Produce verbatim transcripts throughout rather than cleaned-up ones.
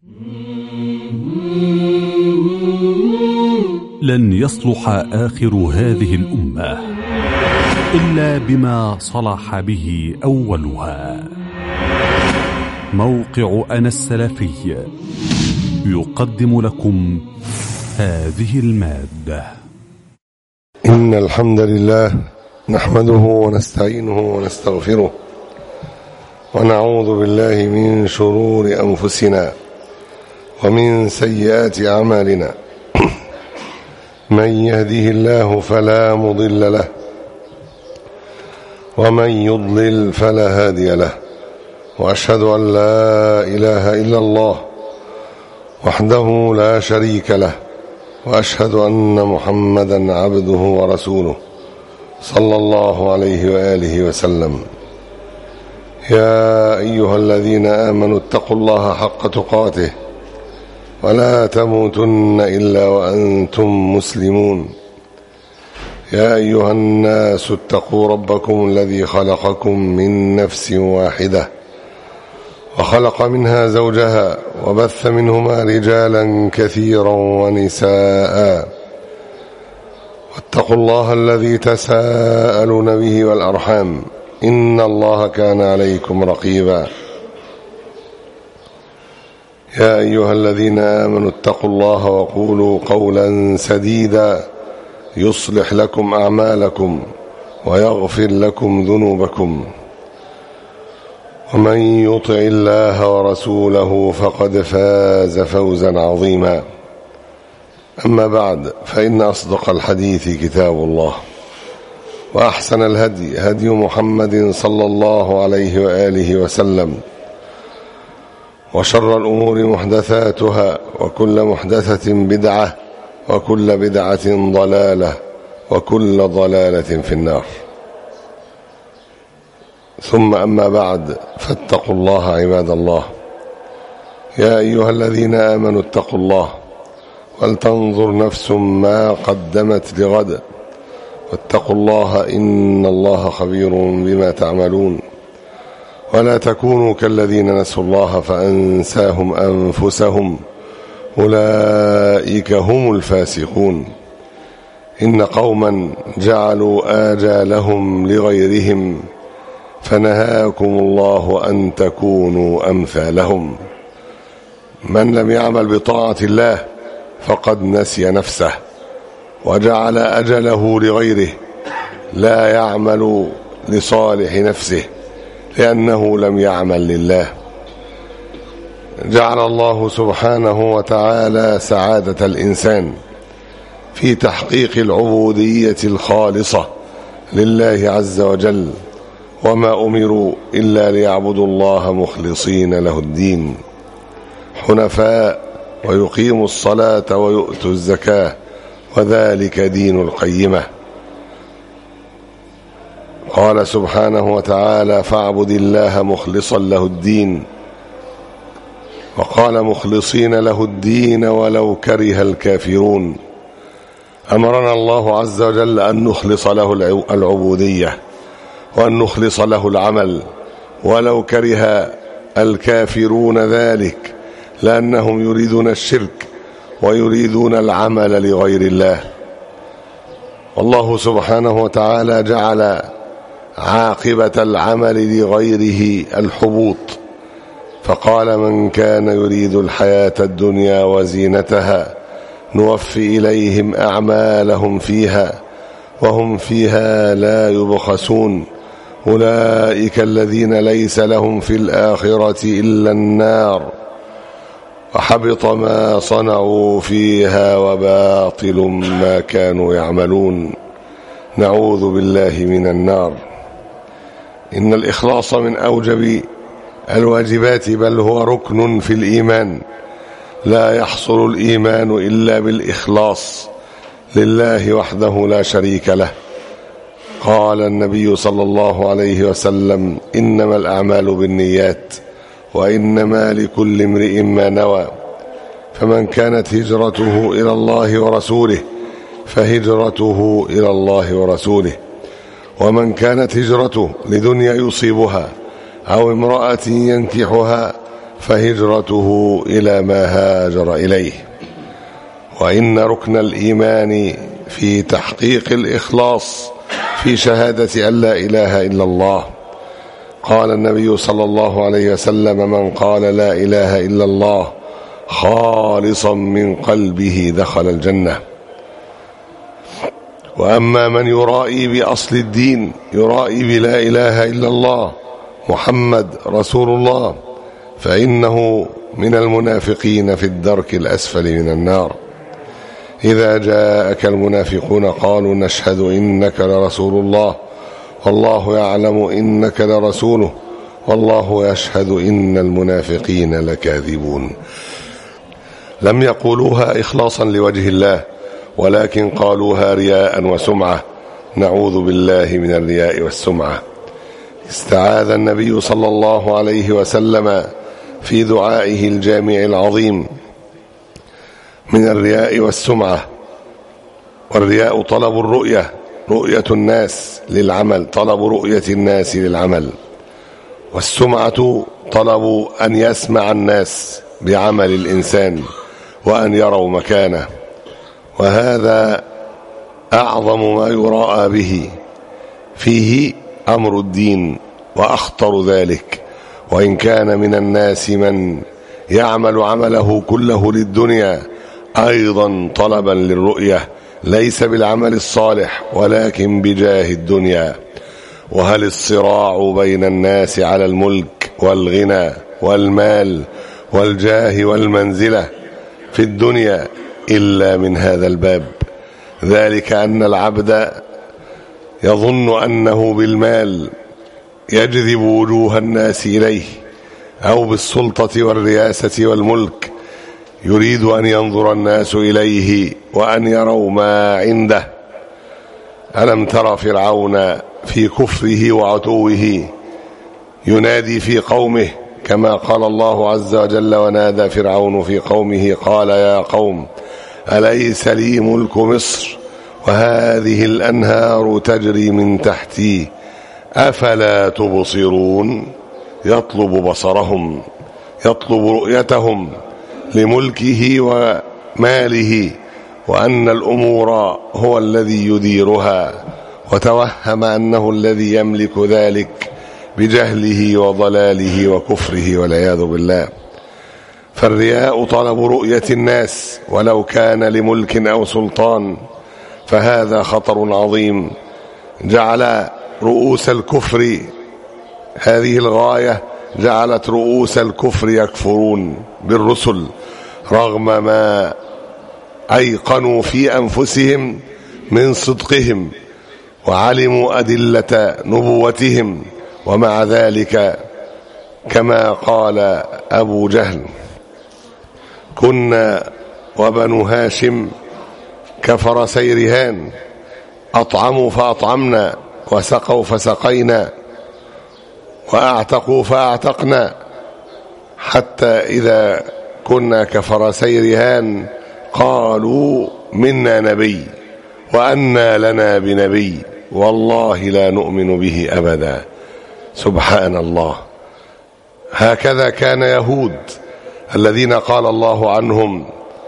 لن يصلح آخر هذه الأمة إلا بما صلح به أولها. موقع أنا السلفي يقدم لكم هذه المادة. إن الحمد لله نحمده ونستعينه ونستغفره ونعوذ بالله من شرور أنفسنا ومن سيئات أعمالنا. من يهده الله فلا مضل له ومن يضلل فلا هادي له، وأشهد أن لا إله إلا الله وحده لا شريك له، وأشهد أن محمدا عبده ورسوله صلى الله عليه وآله وسلم. يا أيها الذين آمنوا اتقوا الله حق تقاته ولا تموتن إلا وأنتم مسلمون. يا أيها الناس اتقوا ربكم الذي خلقكم من نفس واحدة وخلق منها زوجها وبث منهما رجالا كثيرا ونساء، واتقوا الله الذي تساءلون به والأرحام إن الله كان عليكم رقيبا. يا أيها الذين آمنوا اتقوا الله وقولوا قولا سديدا يصلح لكم أعمالكم ويغفر لكم ذنوبكم، ومن يطع الله ورسوله فقد فاز فوزا عظيما. أما بعد، فإن أصدق الحديث كتاب الله، وأحسن الهدي هدي محمد صلى الله عليه وآله وسلم، وشر الأمور محدثاتها، وكل محدثة بدعة، وكل بدعة ضلالة، وكل ضلالة في النار. ثم أما بعد، فاتقوا الله عباد الله. يا أيها الذين آمنوا اتقوا الله ولتنظر نفس ما قدمت لغد، واتقوا الله إن الله خبير بما تعملون. ولا تكونوا كالذين نسوا الله فأنساهم أنفسهم أولئك هم الفاسقون. إن قوما جعلوا آجالهم لغيرهم فنهاكم الله أن تكونوا أمثالهم. من لم يعمل بطاعة الله فقد نسي نفسه وجعل أجله لغيره، لا يعمل لصالح نفسه لأنه لم يعمل لله. جعل الله سبحانه وتعالى سعادة الإنسان في تحقيق العبودية الخالصة لله عز وجل، وما أمروا إلا ليعبدوا الله مخلصين له الدين حنفاء، ويقيموا الصلاة ويؤتوا الزكاة، وذلك دين القيمة. قال سبحانه وتعالى: فاعبد الله مخلصا له الدين، وقال مخلصين له الدين ولو كره الكافرون. أمرنا الله عز وجل أن نخلص له العبودية وأن نخلص له العمل ولو كره الكافرون ذلك، لأنهم يريدون الشرك ويريدون العمل لغير الله. والله سبحانه وتعالى جعل عاقبة العمل لغيره الحبوط، فقال: من كان يريد الحياة الدنيا وزينتها نوفي إليهم أعمالهم فيها وهم فيها لا يبخسون. أولئك الذين ليس لهم في الآخرة إلا النار وحبط ما صنعوا فيها وباطل ما كانوا يعملون. نعوذ بالله من النار. إن الإخلاص من أوجب الواجبات، بل هو ركن في الإيمان. لا يحصل الإيمان إلا بالإخلاص لله وحده لا شريك له. قال النبي صلى الله عليه وسلم: إنما الأعمال بالنيات وإنما لكل امرئ ما نوى. فمن كانت هجرته إلى الله ورسوله فهجرته إلى الله ورسوله، ومن كانت هجرته لدنيا يصيبها أو امرأة ينكحها فهجرته إلى ما هاجر إليه. وإن ركن الإيمان في تحقيق الإخلاص في شهادة أن لا إله إلا الله. قال النبي صلى الله عليه وسلم: من قال لا إله إلا الله خالصا من قلبه دخل الجنة. وأما من يرائي بأصل الدين، يرائي بلا إله إلا الله محمد رسول الله، فإنه من المنافقين في الدرك الأسفل من النار. إذا جاءك المنافقون قالوا نشهد إنك لرسول الله والله يعلم إنك لرسوله والله يشهد إن المنافقين لكاذبون. لم يقولوها إخلاصا لوجه الله، ولكن قالوها رياء وسمعة، نعوذ بالله من الرياء والسمعة. استعاذ النبي صلى الله عليه وسلم في دعائه الجامع العظيم من الرياء والسمعة. والرياء طلب الرؤية، رؤية الناس للعمل، طلب رؤية الناس للعمل. والسمعة طلب أن يسمع الناس بعمل الإنسان وأن يروا مكانه، وهذا أعظم ما يراءى به، فيه أمر الدين وأخطر ذلك. وإن كان من الناس من يعمل عمله كله للدنيا أيضا طلبا للرؤية، ليس بالعمل الصالح ولكن بجاه الدنيا. وهل الصراع بين الناس على الملك والغنى والمال والجاه والمنزلة في الدنيا إلا من هذا الباب؟ ذلك أن العبد يظن أنه بالمال يجذب وجوه الناس إليه، أو بالسلطة والرياسة والملك يريد أن ينظر الناس إليه وأن يروا ما عنده. ألم تر فرعون في كفره وعتوه ينادي في قومه، كما قال الله عز وجل: ونادى فرعون في قومه قال يا قوم أليس لي ملك مصر وهذه الأنهار تجري من تحتي أفلا تبصرون. يطلب بصرهم، يطلب رؤيتهم لملكه وماله، وأن الأمور هو الذي يديرها، وتوهم أنه الذي يملك ذلك بجهله وضلاله وكفره والعياذ بالله. فالرياء طلب رؤية الناس ولو كان لملك أو سلطان، فهذا خطر عظيم. جعل رؤوس الكفر، هذه الغاية جعلت رؤوس الكفر يكفرون بالرسل رغم ما أيقنوا في أنفسهم من صدقهم وعلموا أدلة نبوتهم، ومع ذلك كما قال أبو جهل: كنا وبنو هاشم كفرسي رهان، أطعموا فأطعمنا وسقوا فسقينا وأعتقوا فأعتقنا، حتى إذا كنا كفرسي رهان قالوا منا نبي وأنى لنا بنبي والله لا نؤمن به أبدا. سبحان الله. هكذا كان يهود الذين قال الله عنهم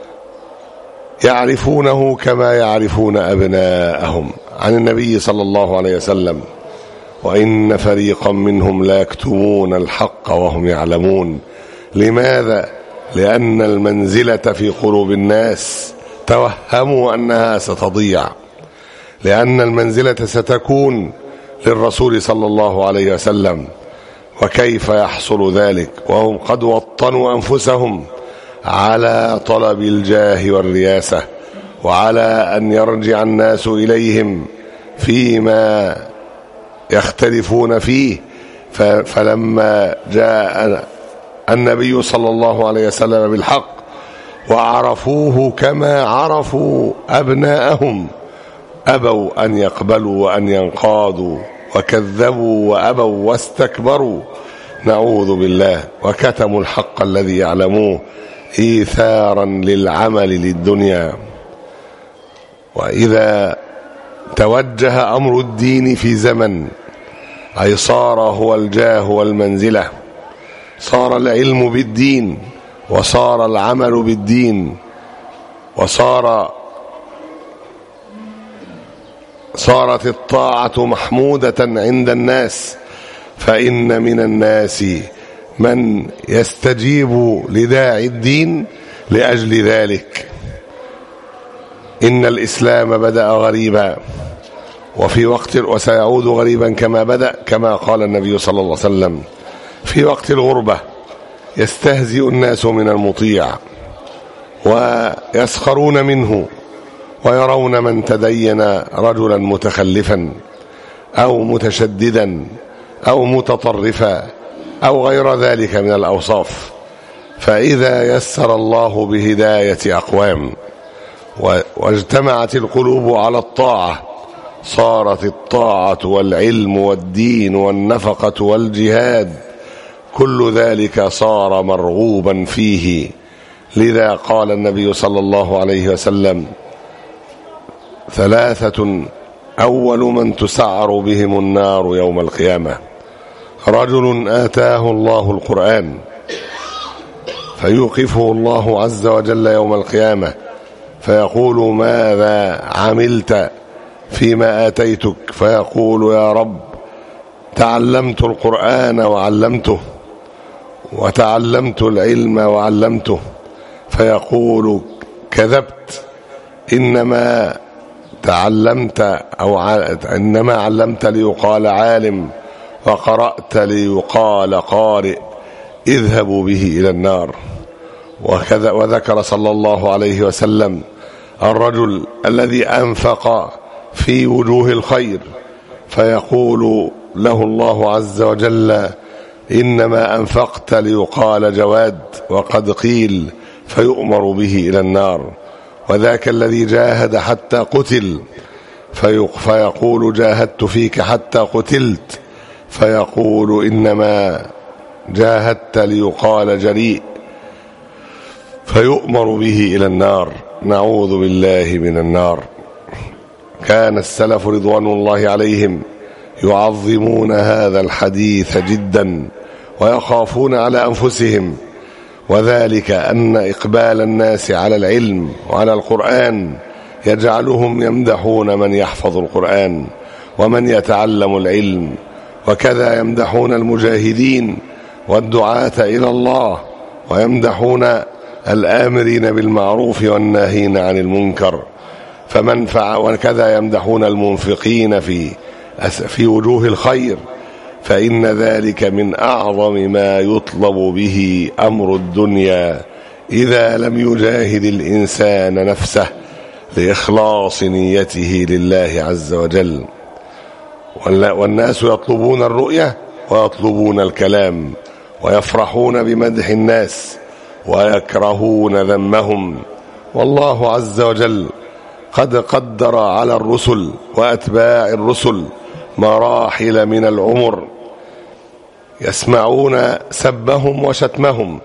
يعرفونه كما يعرفون أبناءهم عن النبي صلى الله عليه وسلم: وإن فريقا منهم لا يكتمون الحق وهم يعلمون. لماذا؟ لأن المنزلة في قلوب الناس توهموا أنها ستضيع، لأن المنزلة ستكون للرسول صلى الله عليه وسلم. وكيف يحصل ذلك وهم قد وطنوا أنفسهم على طلب الجاه والرياسة، وعلى أن يرجع الناس إليهم فيما يختلفون فيه. فلما جاء النبي صلى الله عليه وسلم بالحق وعرفوه كما عرفوا أبناءهم أبوا أن يقبلوا وأن ينقادوا، وكذبوا وأبوا واستكبروا، نعوذ بالله، وكتموا الحق الذي يعلموه إيثارا للعمل للدنيا. وإذا توجه أمر الدين في زمن أي صار هو الجاه والمنزلة، صار العلم بالدين، وصار العمل بالدين، وصار صارت الطاعة محمودة عند الناس. فإن من الناس من يستجيب لداعي الدين لأجل ذلك. إن الإسلام بدأ غريبا وفي وقت وسيعود غريبا كما بدأ، كما قال النبي صلى الله عليه وسلم: في وقت الغربة يستهزئ الناس من المطيع ويسخرون منه، ويرون من تدين رجلا متخلفا أو متشددا أو متطرفا أو غير ذلك من الأوصاف. فإذا يسر الله بهداية أقوام واجتمعت القلوب على الطاعة، صارت الطاعة والعلم والدين والنفقة والجهاد كل ذلك صار مرغوبا فيه. لذا قال النبي صلى الله عليه وسلم: ثلاثة أول من تسعر بهم النار يوم القيامة: رجل آتاه الله القرآن فيوقفه الله عز وجل يوم القيامة فيقول: ماذا عملت فيما آتيتك؟ فيقول: يا رب تعلمت القرآن وعلمته، وتعلمت العلم وعلمته. فيقول: كذبت، إنما تعلمت أو إنما علمت ليقال عالم، وقرأت ليقال قارئ، اذهبوا به إلى النار. وكذا وذكر صلى الله عليه وسلم الرجل الذي أنفق في وجوه الخير فيقول له الله عز وجل: إنما أنفقت ليقال جواد، وقد قيل، فيؤمر به إلى النار. وذاك الذي جاهد حتى قتل فيقول: جاهدت فيك حتى قتلت، فيقول: إنما جاهدت ليقال جريء، فيؤمر به إلى النار. نعوذ بالله من النار. كان السلف رضوان الله عليهم يعظمون هذا الحديث جدا ويخافون على أنفسهم، وذلك أن إقبال الناس على العلم وعلى القرآن يجعلهم يمدحون من يحفظ القرآن ومن يتعلم العلم، وكذا يمدحون المجاهدين والدعاة إلى الله، ويمدحون الآمرين بالمعروف والناهين عن المنكر. فمن فعل، وكذا يمدحون المنفقين في في وجوه الخير، فإن ذلك من أعظم ما يطلب به أمر الدنيا إذا لم يجاهد الإنسان نفسه لإخلاص نيته لله عز وجل. والناس يطلبون الرؤية ويطلبون الكلام، ويفرحون بمدح الناس ويكرهون ذمهم. والله عز وجل قد قدر على الرسل وأتباع الرسل مراحل من العمر يسمعون سبهم وشتمهم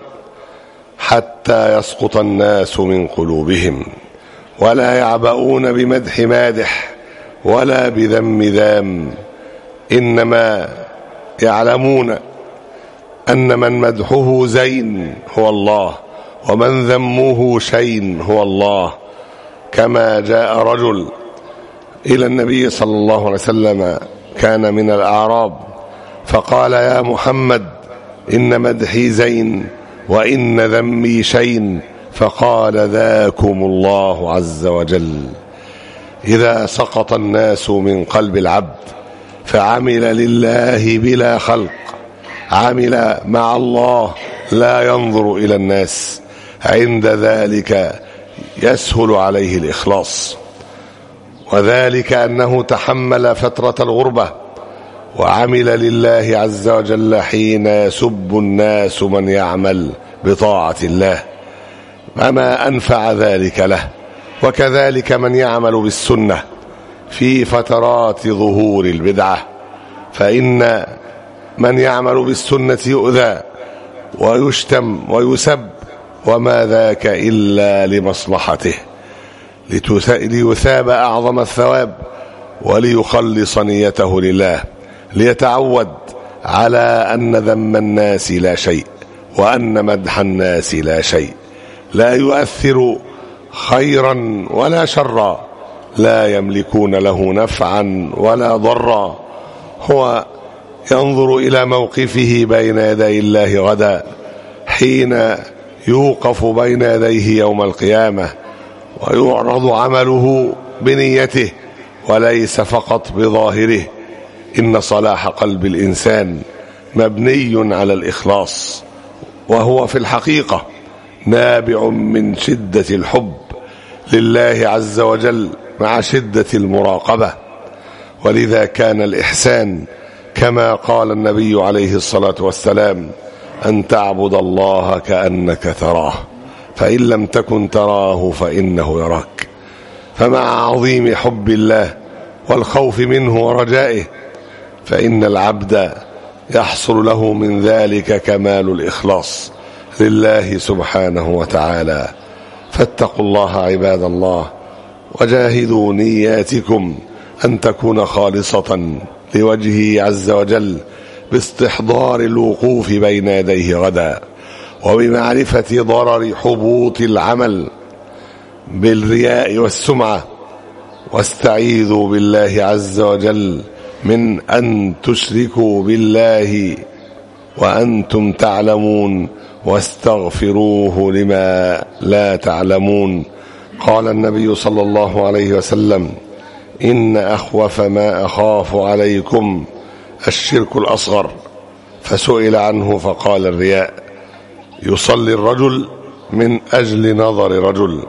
حتى يسقط الناس من قلوبهم، ولا يعبؤون بمدح مادح ولا بذم ذام، إنما يعلمون أن من مدحه زين هو الله، ومن ذمه شين هو الله. كما جاء رجل إلى النبي صلى الله عليه وسلم كان من الأعراب فقال: يا محمد، إن مدحي زين وإن ذمي شين. فقال: ذاكم الله عز وجل. إذا سقط الناس من قلب العبد فعمل لله بلا خلق، عمل مع الله لا ينظر إلى الناس، عند ذلك يسهل عليه الإخلاص. وذلك أنه تحمل فترة الغربة وعمل لله عز وجل حين يسب الناس من يعمل بطاعة الله، فما أنفع ذلك له. وكذلك من يعمل بالسنة في فترات ظهور البدعة، فإن من يعمل بالسنة يؤذى ويشتم ويسب، وما ذاك إلا لمصلحته، ليثاب أعظم الثواب وليخلص نيته لله، ليتعود على أن ذم الناس لا شيء، وأن مدح الناس لا شيء، لا يؤثر خيرا ولا شرا، لا يملكون له نفعا ولا ضرا. هو ينظر إلى موقفه بين يدي الله غدا حين يوقف بين يديه يوم القيامة ويعرض عمله بنيته وليس فقط بظاهره. إن صلاح قلب الإنسان مبني على الإخلاص، وهو في الحقيقة نابع من شدة الحب لله عز وجل مع شدة المراقبة. ولذا كان الإحسان كما قال النبي عليه الصلاة والسلام: أن تعبد الله كأنك تراه، فإن لم تكن تراه فإنه يراك. فمع عظيم حب الله والخوف منه ورجائه فإن العبد يحصل له من ذلك كمال الإخلاص لله سبحانه وتعالى. فاتقوا الله عباد الله، وجاهدوا نياتكم أن تكون خالصة لوجهه عز وجل، باستحضار الوقوف بين يديه غدا، وبمعرفة ضرر حبوط العمل بالرياء والسمعة. واستعيذوا بالله عز وجل من أن تشركوا بالله وأنتم تعلمون، واستغفروه لما لا تعلمون. قال النبي صلى الله عليه وسلم: إن أخوف ما أخاف عليكم الشرك الأصغر. فسئل عنه فقال: الرياء. يصلي الرجل من أجل نظر رجل،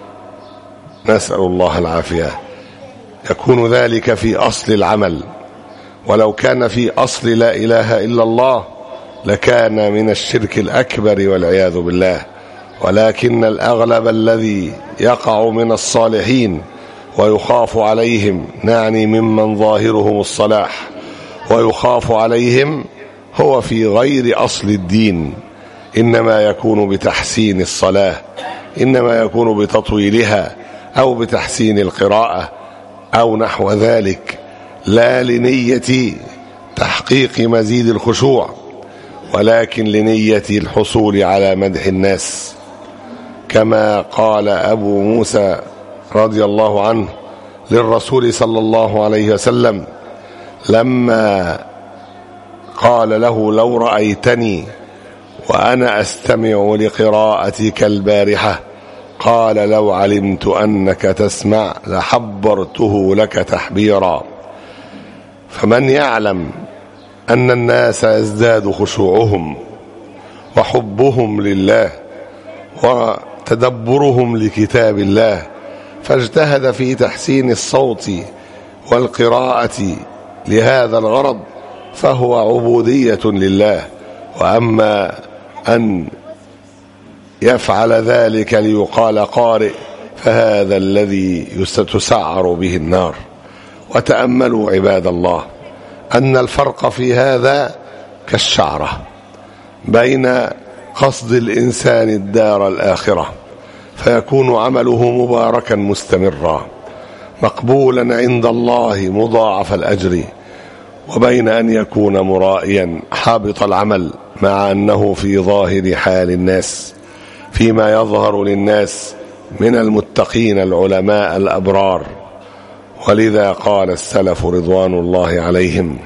نسأل الله العافية، يكون ذلك في أصل العمل، ولو كان في أصل لا إله إلا الله لكان من الشرك الأكبر والعياذ بالله. ولكن الأغلب الذي يقع من الصالحين ويخاف عليهم، نعني ممن ظاهرهم الصلاح ويخاف عليهم، هو في غير أصل الدين، إنما يكون بتحسين الصلاة، إنما يكون بتطويلها أو بتحسين القراءة أو نحو ذلك، لا لنية تحقيق مزيد الخشوع، ولكن لنية الحصول على مدح الناس. كما قال أبو موسى رضي الله عنه للرسول صلى الله عليه وسلم لما قال له: لو رأيتني وأنا أستمع لقراءتك البارحة، قال: لو علمت أنك تسمع لحبرته لك تحبيرا. فمن يعلم أن الناس يزداد خشوعهم وحبهم لله وتدبرهم لكتاب الله، فاجتهد في تحسين الصوت والقراءة لهذا الغرض، فهو عبودية لله. وأما أن يفعل ذلك ليقال قارئ فهذا الذي تسعر به النار. وتأملوا عباد الله أن الفرق في هذا كالشعرة بين قصد الإنسان الدار الآخرة، فيكون عمله مباركا مستمرا مقبولا عند الله مضاعف الأجر، وبين أن يكون مرائيا حابط العمل، مع أنه في ظاهر حال الناس فيما يظهر للناس من المتقين العلماء الأبرار. ولذا قال السلف رضوان الله عليهم: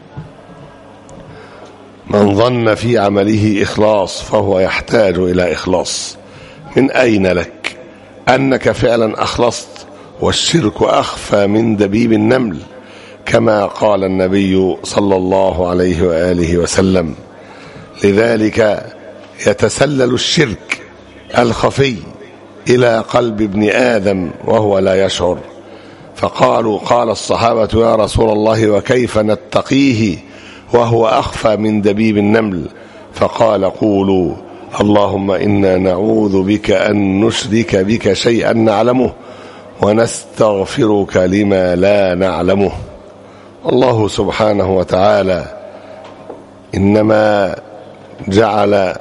من ظن في عمله إخلاص فهو يحتاج إلى إخلاص. من أين لك أنك فعلا أخلصت؟ والشرك أخفى من دبيب النمل، كما قال النبي صلى الله عليه وآله وسلم. لذلك يتسلل الشرك الخفي إلى قلب ابن آدم وهو لا يشعر. فقالوا: قال الصحابة: يا رسول الله وكيف نتقيه وهو أخفى من دبيب النمل؟ فقال: قولوا: اللهم إنا نعوذ بك أن نشرك بك شيئا نعلمه ونستغفرك لما لا نعلمه. الله سبحانه وتعالى إنما جعل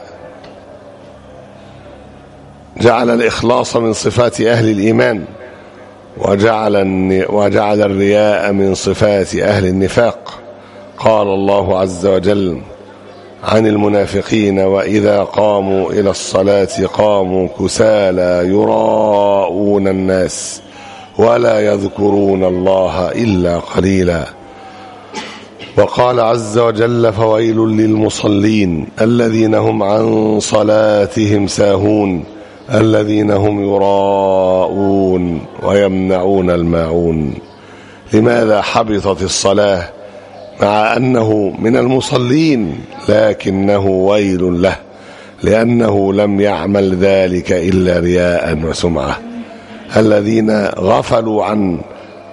جعل الإخلاص من صفات أهل الإيمان، وجعل وجعل الرياء من صفات أهل النفاق. قال الله عز وجل: عن المنافقين وإذا قاموا إلى الصلاة قاموا كسالى يراءون الناس ولا يذكرون الله إلا قليلا. وقال عز وجل فويل للمصلين الذين هم عن صلاتهم ساهون الذين هم يراءون ويمنعون الماعون. لماذا حبطت الصلاة مع أنه من المصلين لكنه ويل له؟ لأنه لم يعمل ذلك إلا رياء وسمعة. الذين غفلوا عن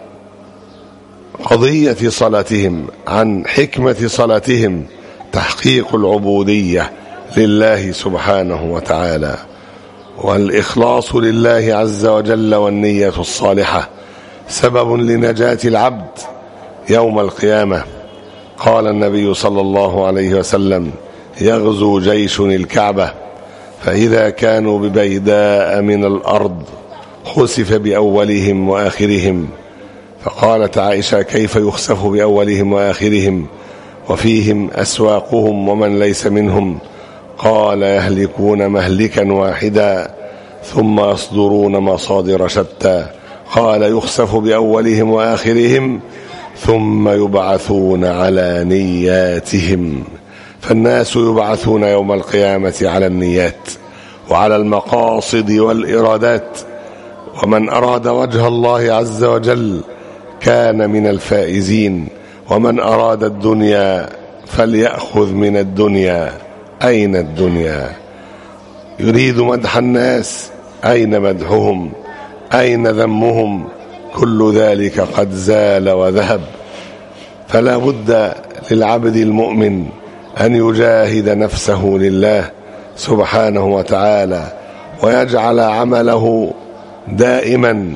قضية صلاتهم، عن حكمة صلاتهم، تحقيق العبودية لله سبحانه وتعالى والإخلاص لله عز وجل والنية الصالحة سبب لنجاة العبد يوم القيامة. قال النبي صلى الله عليه وسلم يغزو جيش الكعبة فإذا كانوا ببيداء من الأرض خسف بأولهم وآخرهم. فقالت عائشة كيف يخسف بأولهم وآخرهم وفيهم أسواقهم ومن ليس منهم؟ قال يهلكون مهلكا واحدا ثم يصدرون مصادر شتى. قال يخسف بأولهم وآخرهم ثم يبعثون على نياتهم. فالناس يبعثون يوم القيامة على النيات وعلى المقاصد والإرادات. ومن أراد وجه الله عز وجل كان من الفائزين، ومن أراد الدنيا فليأخذ من الدنيا. أين الدنيا؟ يريد مدح الناس، أين مدحهم؟ أين ذمهم؟ كل ذلك قد زال وذهب. فلا بد للعبد المؤمن أن يجاهد نفسه لله سبحانه وتعالى ويجعل عمله دائما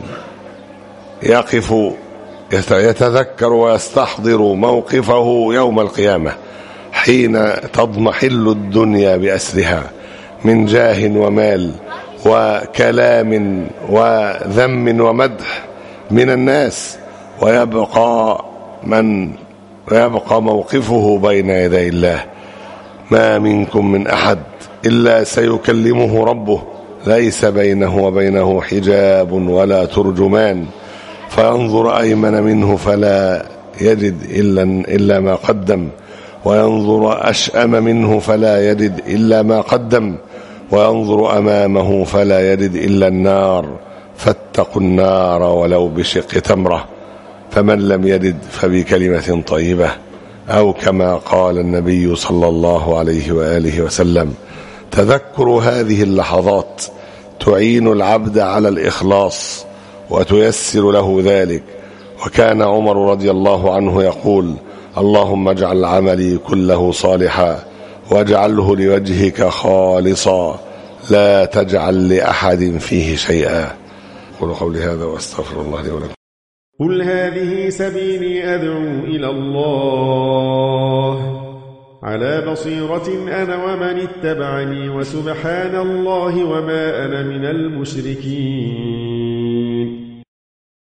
يقف يتذكر ويستحضر موقفه يوم القيامة حين تضمحل الدنيا بأسرها من جاه ومال وكلام وذم ومدح من الناس، ويبقى من ويبقى موقفه بين يدي الله. ما منكم من أحد إلا سيكلمه ربه ليس بينه وبينه حجاب ولا ترجمان، فينظر أيمن منه فلا يجد إلا, إلا ما قدم، وينظر أشأم منه فلا يجد إلا ما قدم، وينظر أمامه فلا يجد إلا النار. فاتقوا النار ولو بشق تمرة، فمن لم يجد فبكلمة طيبة، أو كما قال النبي صلى الله عليه وآله وسلم. تذكر هذه اللحظات تعين العبد على الإخلاص وتيسر له ذلك. وكان عمر رضي الله عنه يقول اللهم اجعل عملي كله صالحا واجعله لوجهك خالصا لا تجعل لأحد فيه شيئا. قولوا قولي هذا واستغفر الله لي ولكم. قل هذه سبيلي أدعو إلى الله على بصيرة أنا ومن اتبعني وسبحان الله وما أنا من المشركين.